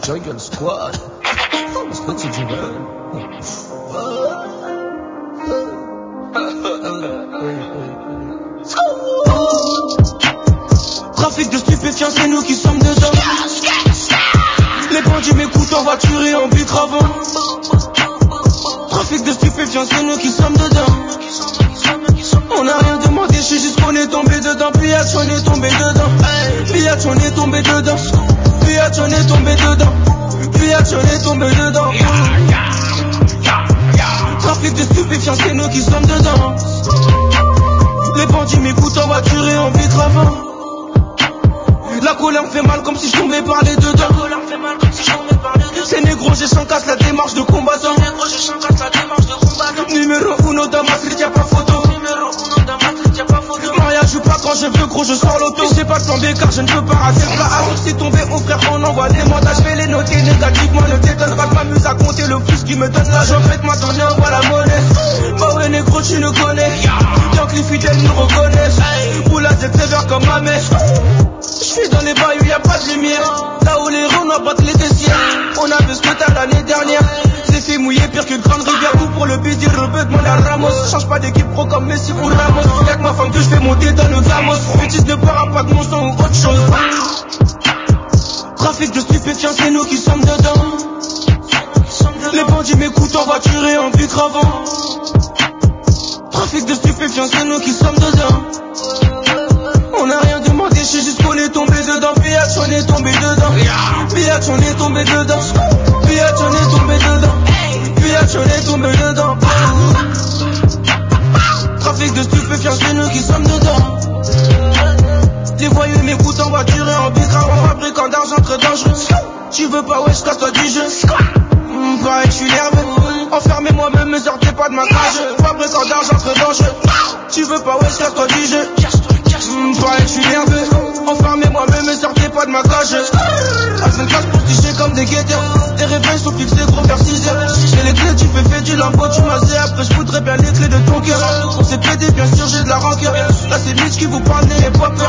Jungle Squad. Parce que tu veux. Trafic de stupéfiants, c'est nous qui sommes dedans. Les bandits m'écoutent en voiture et en vitre avant. Trafic de stupéfiants, c'est nous qui sommes dedans. On n'a rien demandé, je sais juste qu'on est tombé dedans. Piatch, on est tombé dedans. Piatch, on est tombé dedans. Piatch, on est tombé dedans. Piatch, on est tombé dedans. Trafic de stupéfiants, c'est nous qui sommes dedans. Les bandits m'écoutent en voiture et en vitre avant. La colère me fait mal comme si je tombais par les deux dents. C'est négro, j'ai sans casse la démarche de combattant. Numéro 1 dans ma street, y'a pas photo. Maria joue pas quand je veux, gros, je sors l'auto. J'ai pas de plan B car je ne peux pas rater le plat. Alors si tombé, mon frère, on envoie des mandats. Je vais les noter négativement, ne t'étonne pas, je m'amuse à compter le plus qui me donne l'argent. Faites-moi tourner, envoie la monnaie. Bah ouais, négro, tu nous connais. Tant que les fidèles nous reconnaissent. Roule à cette sévère comme ma mèche. J'suis dans les bails où y'a pas de lumière. Là où les renards battent les dessiers. On a vu ce que t'as l'année dernière. C'est fait mouiller pire qu'une grande rivière. Tout pour le baiser, rebeu, demande à Ramos. Change pas d'équipe pro comme Messi ou Ramos. Y'a que ma femme que j'fais monter dans le gamos. Bêtise ne paiera pas de mon sang ou autre chose. Trafic de stupéfiants, c'est nous qui sommes dedans. Les bandits m'écoutent en voiture et en vitre avant. Trafic de stupéfiants, c'est nous qui sommes dedans. On n'a rien demandé, je sais juste qu'on est tombé dedans. Piatch, on est tombé dedans. Piatch, on est tombé dedans. Piatch, on est tombé dedans. Piatch, on est tombé dedans. Trafic de stupéfiants, c'est nous qui sommes dedans. Les voyous m'écoutent en voiture et en bigra. En fabricant d'argent très dangereux. Tu veux pas, wesh, casse-toi du jeu. Pareil que je suis nerveux. Enfermez moi-même, me sortez pas de ma cage. Fabricant d'argent très dangereux. Tu veux pas, wesh, casse-toi du jeu. Pareil que je suis nerveux. Enfermez moi-même, me sortez pas de ma cage. À 5 cases pour ticher comme des guetteurs. Les réveils sont fixés, gros vers 6 heures. J'ai les clés, tu fais du lambeau, tu m'as zé. Après je voudrais bien les clés de ton cœur. On s'est pété, bien sûr j'ai de la rancœur. Là c'est Mitch qui vous parle, n'ayez pas peur.